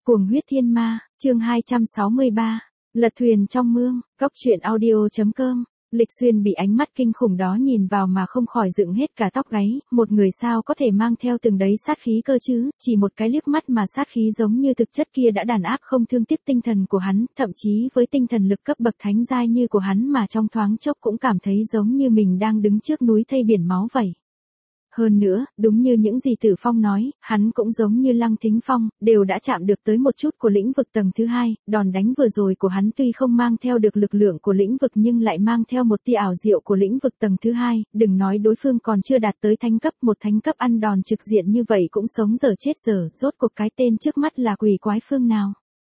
Cuồng huyết thiên ma, chương 263, lật thuyền trong mương, góc truyện audio.com. Lịch Xuyên bị ánh mắt kinh khủng đó nhìn vào mà không khỏi dựng hết cả tóc gáy, một người sao có thể mang theo từng đấy sát khí cơ chứ, chỉ một cái liếc mắt mà sát khí giống như thực chất kia đã đàn áp không thương tiếc tinh thần của hắn, thậm chí với tinh thần lực cấp bậc thánh giai như của hắn mà trong thoáng chốc cũng cảm thấy giống như mình đang đứng trước núi thây biển máu vậy. Hơn nữa, đúng như những gì Tử Phong nói, hắn cũng giống như Lăng Thính Phong, đều đã chạm được tới một chút của lĩnh vực tầng thứ hai, đòn đánh vừa rồi của hắn tuy không mang theo được lực lượng của lĩnh vực nhưng lại mang theo một tia ảo diệu của lĩnh vực tầng thứ hai, đừng nói đối phương còn chưa đạt tới thánh cấp, một thánh cấp ăn đòn trực diện như vậy cũng sống dở chết dở, rốt cuộc cái tên trước mắt là quỷ quái phương nào.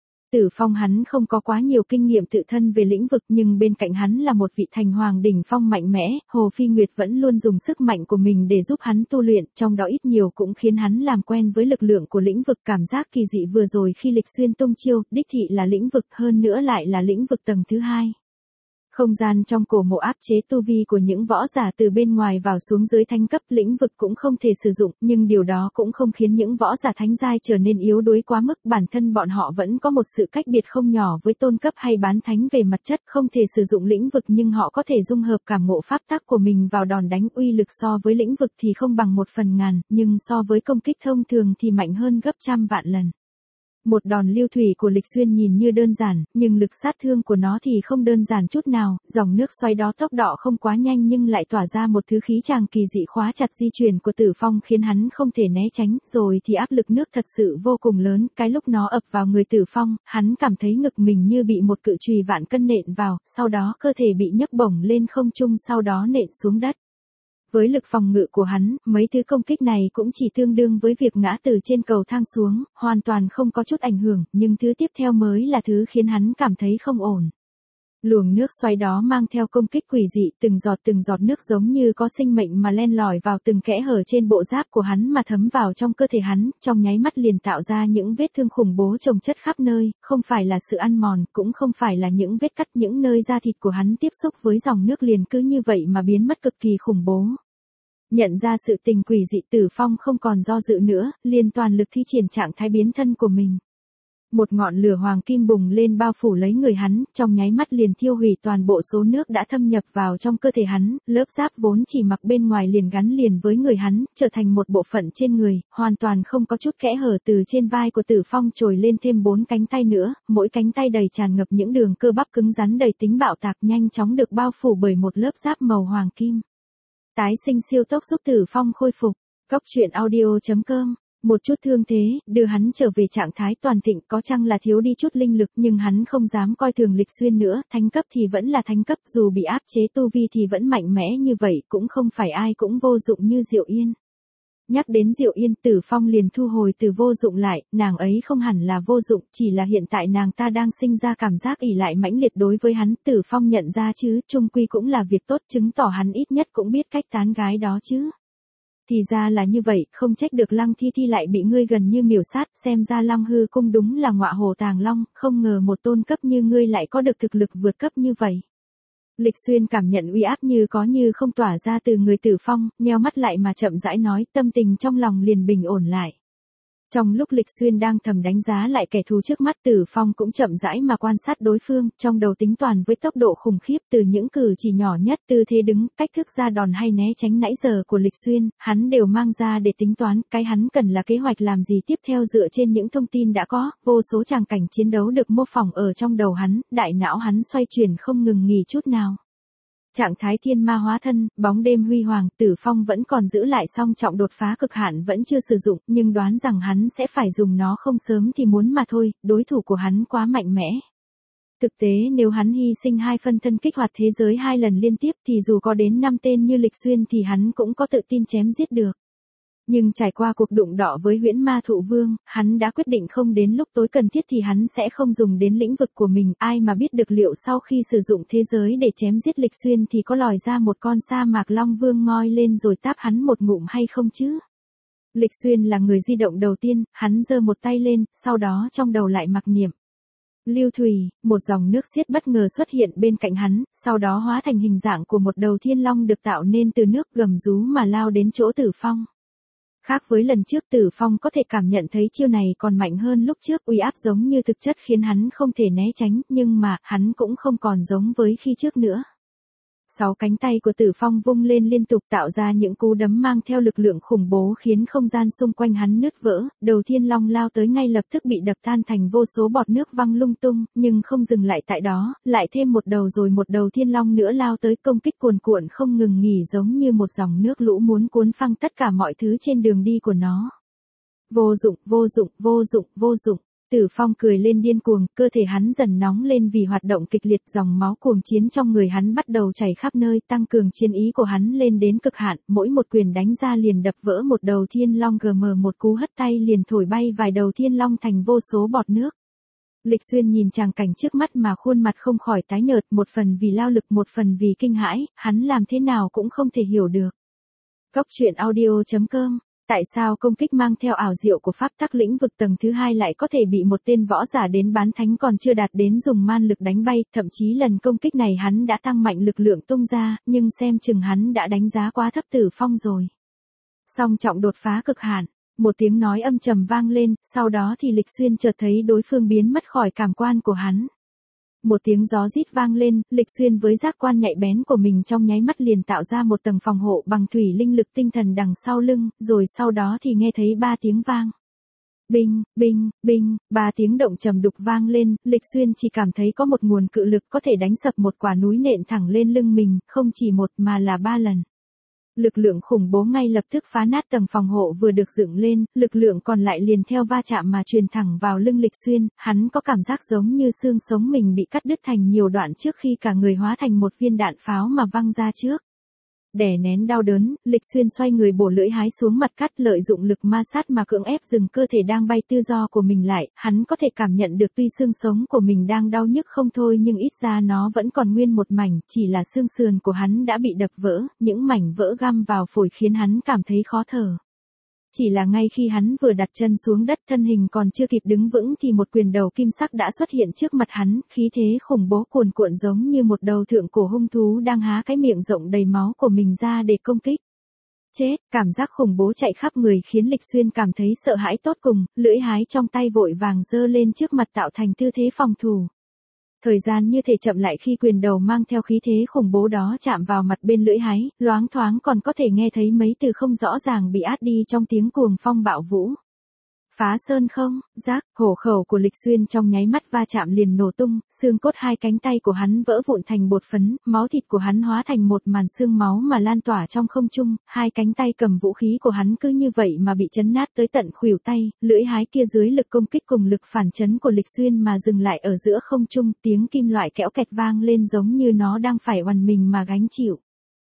Tử Phong hắn không có quá nhiều kinh nghiệm tự thân về lĩnh vực nhưng bên cạnh hắn là một vị thành hoàng đỉnh phong mạnh mẽ, Hồ Phi Nguyệt vẫn luôn dùng sức mạnh của mình để giúp hắn tu luyện, trong đó ít nhiều cũng khiến hắn làm quen với lực lượng của lĩnh vực. Cảm giác kỳ dị vừa rồi khi Lịch Xuyên tung chiêu, đích thị là lĩnh vực, hơn nữa lại là lĩnh vực tầng thứ hai. Không gian trong cổ mộ áp chế tu vi của những võ giả từ bên ngoài vào xuống dưới thánh cấp, lĩnh vực cũng không thể sử dụng, nhưng điều đó cũng không khiến những võ giả thánh giai trở nên yếu đuối quá mức, bản thân bọn họ vẫn có một sự cách biệt không nhỏ với tôn cấp hay bán thánh về mặt chất, không thể sử dụng lĩnh vực nhưng họ có thể dung hợp cảm ngộ pháp tắc của mình vào đòn đánh, uy lực so với lĩnh vực thì không bằng 1/1000, nhưng so với công kích thông thường thì mạnh hơn gấp trăm vạn lần. Một đòn lưu thủy của Lịch Xuyên nhìn như đơn giản, nhưng lực sát thương của nó thì không đơn giản chút nào, dòng nước xoáy đó tốc độ không quá nhanh nhưng lại tỏa ra một thứ khí tràng kỳ dị khóa chặt di chuyển của Tử Phong khiến hắn không thể né tránh, rồi thì áp lực nước thật sự vô cùng lớn, cái lúc nó ập vào người Tử Phong, hắn cảm thấy ngực mình như bị một cự chùy vạn cân nện vào, sau đó cơ thể bị nhấc bổng lên không trung sau đó nện xuống đất. Với lực phòng ngự của hắn, mấy thứ công kích này cũng chỉ tương đương với việc ngã từ trên cầu thang xuống, hoàn toàn không có chút ảnh hưởng, nhưng thứ tiếp theo mới là thứ khiến hắn cảm thấy không ổn. Luồng nước xoáy đó mang theo công kích quỷ dị, từng giọt nước giống như có sinh mệnh mà len lỏi vào từng kẽ hở trên bộ giáp của hắn mà thấm vào trong cơ thể hắn, trong nháy mắt liền tạo ra những vết thương khủng bố chồng chất khắp nơi, không phải là sự ăn mòn, cũng không phải là những vết cắt, những nơi da thịt của hắn tiếp xúc với dòng nước liền cứ như vậy mà biến mất cực kỳ khủng bố. Nhận ra sự tình quỷ dị, Tử Phong không còn do dự nữa, liền toàn lực thi triển trạng thái biến thân của mình. Một ngọn lửa hoàng kim bùng lên bao phủ lấy người hắn, trong nháy mắt liền thiêu hủy toàn bộ số nước đã thâm nhập vào trong cơ thể hắn, lớp giáp vốn chỉ mặc bên ngoài liền gắn liền với người hắn, trở thành một bộ phận trên người, hoàn toàn không có chút kẽ hở. Từ trên vai của Tử Phong trồi lên thêm 4 cánh tay nữa, mỗi cánh tay đầy tràn ngập những đường cơ bắp cứng rắn đầy tính bạo tạc, nhanh chóng được bao phủ bởi một lớp giáp màu hoàng kim. Tái sinh siêu tốc giúp Tử Phong khôi phục. Góc truyện audio.com. Một chút thương thế, đưa hắn trở về trạng thái toàn thịnh, có chăng là thiếu đi chút linh lực nhưng hắn không dám coi thường Lịch Xuyên nữa, thánh cấp thì vẫn là thánh cấp, dù bị áp chế tu vi thì vẫn mạnh mẽ như vậy, cũng không phải ai cũng vô dụng như Diệu Yên. Nhắc đến Diệu Yên, Tử Phong liền thu hồi từ vô dụng lại, nàng ấy không hẳn là vô dụng, chỉ là hiện tại nàng ta đang sinh ra cảm giác ỷ lại mãnh liệt đối với hắn. Tử Phong nhận ra chứ, chung quy cũng là việc tốt, chứng tỏ hắn ít nhất cũng biết cách tán gái đó chứ. Thì ra là như vậy, không trách được Lăng Thi Thi lại bị ngươi gần như miểu sát, xem ra Long Hư Cung đúng là ngọa hổ tàng long, không ngờ một tôn cấp như ngươi lại có được thực lực vượt cấp như vậy. Lịch Xuyên cảm nhận uy áp như có như không tỏa ra từ người Tử Phong, nheo mắt lại mà chậm rãi nói, tâm tình trong lòng liền bình ổn lại. Trong lúc Lịch Xuyên đang thầm đánh giá lại kẻ thù trước mắt, Tử Phong cũng chậm rãi mà quan sát đối phương, trong đầu tính toán với tốc độ khủng khiếp, từ những cử chỉ nhỏ nhất, tư thế đứng, cách thức ra đòn hay né tránh nãy giờ của Lịch Xuyên, hắn đều mang ra để tính toán, cái hắn cần là kế hoạch làm gì tiếp theo dựa trên những thông tin đã có, vô số tràng cảnh chiến đấu được mô phỏng ở trong đầu hắn, đại não hắn xoay chuyển không ngừng nghỉ chút nào. Trạng thái thiên ma hóa thân, bóng đêm huy hoàng, Tử Phong vẫn còn giữ lại song trọng đột phá cực hạn vẫn chưa sử dụng, nhưng đoán rằng hắn sẽ phải dùng nó không sớm thì muốn mà thôi, đối thủ của hắn quá mạnh mẽ. Thực tế nếu hắn hy sinh 2 phân thân kích hoạt thế giới 2 lần liên tiếp thì dù có đến 5 tên như Lịch Xuyên thì hắn cũng có tự tin chém giết được. Nhưng trải qua cuộc đụng độ với Huyễn Ma Thụ Vương, hắn đã quyết định không đến lúc tối cần thiết thì hắn sẽ không dùng đến lĩnh vực của mình, ai mà biết được liệu sau khi sử dụng thế giới để chém giết Lịch Xuyên thì có lòi ra một con sa mạc long vương ngoi lên rồi táp hắn một ngụm hay không chứ. Lịch Xuyên là người di động đầu tiên, hắn giơ một tay lên, sau đó trong đầu lại mặc niệm. Lưu thủy, một dòng nước xiết bất ngờ xuất hiện bên cạnh hắn, sau đó hóa thành hình dạng của một đầu thiên long được tạo nên từ nước, gầm rú mà lao đến chỗ Tử Phong. Khác với lần trước Tử Phong có thể cảm nhận thấy chiêu này còn mạnh hơn lúc trước, uy áp giống như thực chất khiến hắn không thể né tránh, nhưng mà, hắn cũng không còn giống với khi trước nữa. 6 cánh tay của Tử Phong vung lên liên tục tạo ra những cú đấm mang theo lực lượng khủng bố khiến không gian xung quanh hắn nứt vỡ, đầu Thiên Long lao tới ngay lập tức bị đập tan thành vô số bọt nước văng lung tung, nhưng không dừng lại tại đó, lại thêm một đầu rồi một đầu Thiên Long nữa lao tới công kích cuồn cuộn không ngừng nghỉ giống như một dòng nước lũ muốn cuốn phăng tất cả mọi thứ trên đường đi của nó. Vô dụng, vô dụng, vô dụng, vô dụng. Tử Phong cười lên điên cuồng, cơ thể hắn dần nóng lên vì hoạt động kịch liệt, dòng máu cuồng chiến trong người hắn bắt đầu chảy khắp nơi, tăng cường chiến ý của hắn lên đến cực hạn, mỗi một quyền đánh ra liền đập vỡ một đầu Thiên Long, một cú hất tay liền thổi bay vài đầu Thiên Long thành vô số bọt nước. Lịch Xuyên nhìn tràng cảnh trước mắt mà khuôn mặt không khỏi tái nhợt, một phần vì lao lực một phần vì kinh hãi, hắn làm thế nào cũng không thể hiểu được. Cốc truyện audio.com. Tại sao công kích mang theo ảo diệu của pháp tắc lĩnh vực tầng thứ 2 lại có thể bị một tên võ giả đến bán thánh còn chưa đạt đến dùng man lực đánh bay, thậm chí lần công kích này hắn đã tăng mạnh lực lượng tung ra, nhưng xem chừng hắn đã đánh giá quá thấp Tử Phong rồi. Song trọng đột phá cực hạn, một tiếng nói âm trầm vang lên, sau đó thì Lịch Xuyên chợt thấy đối phương biến mất khỏi cảm quan của hắn. Một tiếng gió rít vang lên, Lịch Xuyên với giác quan nhạy bén của mình trong nháy mắt liền tạo ra một tầng phòng hộ bằng thủy linh lực tinh thần đằng sau lưng, rồi sau đó thì nghe thấy 3 tiếng vang. Binh, binh, binh, 3 tiếng động trầm đục vang lên, Lịch Xuyên chỉ cảm thấy có một nguồn cự lực có thể đánh sập một quả núi nện thẳng lên lưng mình, không chỉ một mà là 3 lần. Lực lượng khủng bố ngay lập tức phá nát tầng phòng hộ vừa được dựng lên, lực lượng còn lại liền theo va chạm mà truyền thẳng vào lưng Lịch Xuyên, hắn có cảm giác giống như xương sống mình bị cắt đứt thành nhiều đoạn trước khi cả người hóa thành một viên đạn pháo mà văng ra trước. Đè nén đau đớn, Lịch Xuyên xoay người bổ lưỡi hái xuống mặt cắt, lợi dụng lực ma sát mà cưỡng ép dừng cơ thể đang bay tự do của mình lại, hắn có thể cảm nhận được tuy xương sống của mình đang đau nhức không thôi nhưng ít ra nó vẫn còn nguyên một mảnh, chỉ là xương sườn của hắn đã bị đập vỡ, những mảnh vỡ găm vào phổi khiến hắn cảm thấy khó thở. Chỉ là ngay khi hắn vừa đặt chân xuống đất, thân hình còn chưa kịp đứng vững thì một quyền đầu kim sắc đã xuất hiện trước mặt hắn, khí thế khủng bố cuồn cuộn giống như một đầu thượng cổ hung thú đang há cái miệng rộng đầy máu của mình ra để công kích. Chết, cảm giác khủng bố chạy khắp người khiến Lịch Xuyên cảm thấy sợ hãi tột cùng, lưỡi hái trong tay vội vàng giơ lên trước mặt tạo thành tư thế phòng thủ. Thời gian như thể chậm lại khi quyền đầu mang theo khí thế khủng bố đó chạm vào mặt bên lưỡi hái, loáng thoáng còn có thể nghe thấy mấy từ không rõ ràng bị át đi trong tiếng cuồng phong bạo vũ. Phá sơn không, giác, hổ khẩu của Lịch Xuyên trong nháy mắt va chạm liền nổ tung, xương cốt 2 cánh tay của hắn vỡ vụn thành bột phấn, máu thịt của hắn hóa thành một màn xương máu mà lan tỏa trong không trung, 2 cánh tay cầm vũ khí của hắn cứ như vậy mà bị chấn nát tới tận khuỷu tay, lưỡi hái kia dưới lực công kích cùng lực phản chấn của Lịch Xuyên mà dừng lại ở giữa không trung, tiếng kim loại kẽo kẹt vang lên giống như nó đang phải oằn mình mà gánh chịu.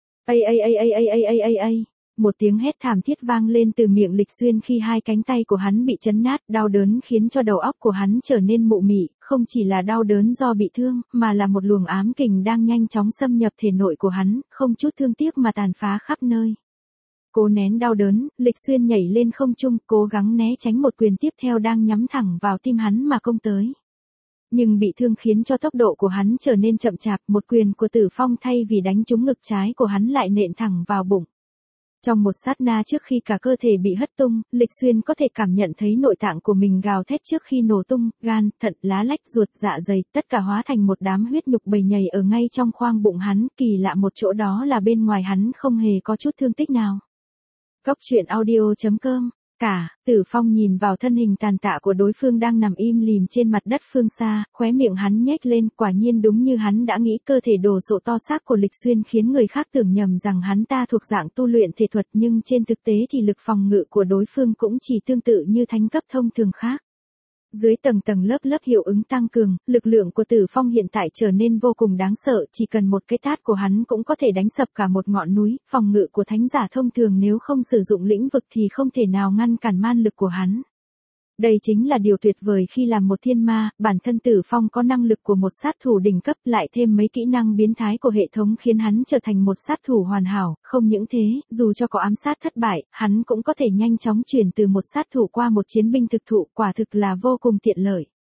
Một tiếng hét thảm thiết vang lên từ miệng Lịch Xuyên khi 2 cánh tay của hắn bị chấn nát, đau đớn khiến cho đầu óc của hắn trở nên mụ mị, không chỉ là đau đớn do bị thương, mà là một luồng ám kình đang nhanh chóng xâm nhập thể nội của hắn, không chút thương tiếc mà tàn phá khắp nơi. Cố nén đau đớn, Lịch Xuyên nhảy lên không trung, cố gắng né tránh một quyền tiếp theo đang nhắm thẳng vào tim hắn mà công tới. Nhưng bị thương khiến cho tốc độ của hắn trở nên chậm chạp, một quyền của Tử Phong thay vì đánh trúng ngực trái của hắn lại nện thẳng vào bụng. Trong một sát na trước khi cả cơ thể bị hất tung, Lịch Xuyên có thể cảm nhận thấy nội tạng của mình gào thét trước khi nổ tung, gan, thận, lá lách, ruột, dạ dày, tất cả hóa thành một đám huyết nhục bầy nhầy ở ngay trong khoang bụng hắn, kỳ lạ một chỗ đó là bên ngoài hắn không hề có chút thương tích nào. Cốc truyện audio.com. Tử Phong nhìn vào thân hình tàn tạ của đối phương đang nằm im lìm trên mặt đất phương xa, khóe miệng hắn nhếch lên, quả nhiên đúng như hắn đã nghĩ, cơ thể đồ sộ to xác của Lịch Xuyên khiến người khác tưởng nhầm rằng hắn ta thuộc dạng tu luyện thể thuật, nhưng trên thực tế thì lực phòng ngự của đối phương cũng chỉ tương tự như thánh cấp thông thường khác. Dưới tầng tầng lớp lớp hiệu ứng tăng cường, lực lượng của Tử Phong hiện tại trở nên vô cùng đáng sợ, chỉ cần một cái tát của hắn cũng có thể đánh sập cả một ngọn núi, phòng ngự của thánh giả thông thường nếu không sử dụng lĩnh vực thì không thể nào ngăn cản man lực của hắn. Đây chính là điều tuyệt vời khi làm một thiên ma, bản thân Tử Phong có năng lực của một sát thủ đỉnh cấp, lại thêm mấy kỹ năng biến thái của hệ thống khiến hắn trở thành một sát thủ hoàn hảo, không những thế, dù cho có ám sát thất bại, hắn cũng có thể nhanh chóng chuyển từ một sát thủ qua một chiến binh thực thụ, quả thực là vô cùng tiện lợi.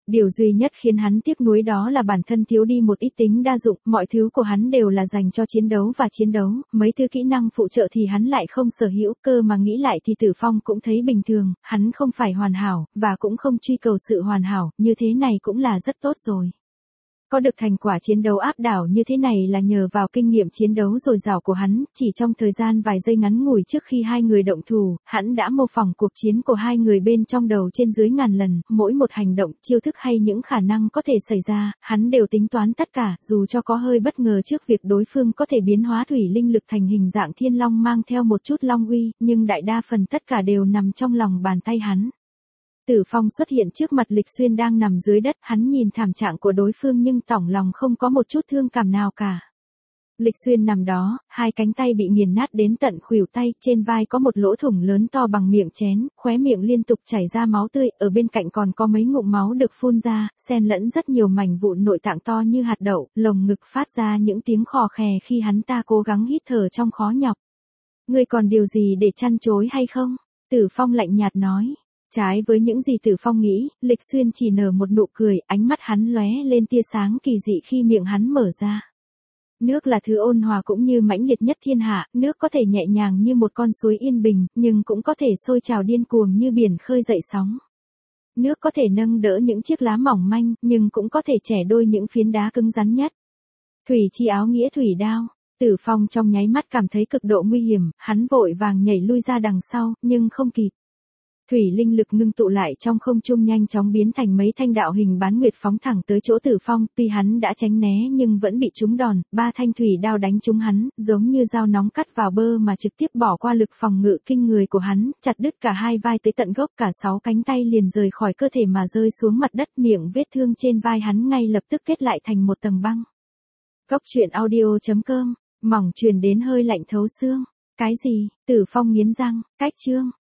Điều duy nhất khiến hắn tiếc nuối đó là bản thân thiếu đi một ít tính đa dụng, mọi thứ của hắn đều là dành cho chiến đấu và chiến đấu, mấy thứ kỹ năng phụ trợ thì hắn lại không sở hữu, cơ mà nghĩ lại thì Tử Phong cũng thấy bình thường, hắn không phải hoàn hảo, và cũng không truy cầu sự hoàn hảo, như thế này cũng là rất tốt rồi. Có được thành quả chiến đấu áp đảo như thế này là nhờ vào kinh nghiệm chiến đấu dồi dào của hắn, chỉ trong thời gian vài giây ngắn ngủi trước khi hai người động thủ, hắn đã mô phỏng cuộc chiến của hai người bên trong đầu trên dưới ngàn lần, mỗi một hành động, chiêu thức hay những khả năng có thể xảy ra, hắn đều tính toán tất cả, dù cho có hơi bất ngờ trước việc đối phương có thể biến hóa thủy linh lực thành hình dạng thiên long mang theo một chút long uy, nhưng đại đa phần tất cả đều nằm trong lòng bàn tay hắn. Tử Phong xuất hiện trước mặt Lịch Xuyên đang nằm dưới đất, hắn nhìn thảm trạng của đối phương nhưng tỏng lòng không có một chút thương cảm nào cả. Lịch Xuyên nằm đó, hai cánh tay bị nghiền nát đến tận khuỷu tay, trên vai có một lỗ thủng lớn to bằng miệng chén, khóe miệng liên tục chảy ra máu tươi, ở bên cạnh còn có mấy ngụm máu được phun ra, xen lẫn rất nhiều mảnh vụn nội tạng to như hạt đậu, lồng ngực phát ra những tiếng khò khè khi hắn ta cố gắng hít thở trong khó nhọc. Ngươi còn điều gì để chăn chối hay không? Tử Phong lạnh nhạt nói. Trái với những gì Tử Phong nghĩ, Lịch Xuyên chỉ nở một nụ cười, ánh mắt hắn lóe lên tia sáng kỳ dị khi miệng hắn mở ra. Nước là thứ ôn hòa cũng như mãnh liệt nhất thiên hạ, nước có thể nhẹ nhàng như một con suối yên bình, nhưng cũng có thể sôi trào điên cuồng như biển khơi dậy sóng. Nước có thể nâng đỡ những chiếc lá mỏng manh, nhưng cũng có thể chẻ đôi những phiến đá cứng rắn nhất. Thủy chi áo nghĩa thủy đao. Tử Phong trong nháy mắt cảm thấy cực độ nguy hiểm, hắn vội vàng nhảy lui ra đằng sau, nhưng không kịp. Thủy linh lực ngưng tụ lại trong không trung nhanh chóng biến thành mấy thanh đạo hình bán nguyệt phóng thẳng tới chỗ Tử Phong, tuy hắn đã tránh né nhưng vẫn bị trúng đòn, ba thanh thủy đao đánh trúng hắn, giống như dao nóng cắt vào bơ mà trực tiếp bỏ qua lực phòng ngự kinh người của hắn, chặt đứt cả hai vai tới tận gốc, cả 6 cánh tay liền rời khỏi cơ thể mà rơi xuống mặt đất, miệng vết thương trên vai hắn ngay lập tức kết lại thành một tầng băng. Góc truyện audio.com, mỏng truyền đến hơi lạnh thấu xương. Cái gì? Tử Phong nghiến răng, cách chương.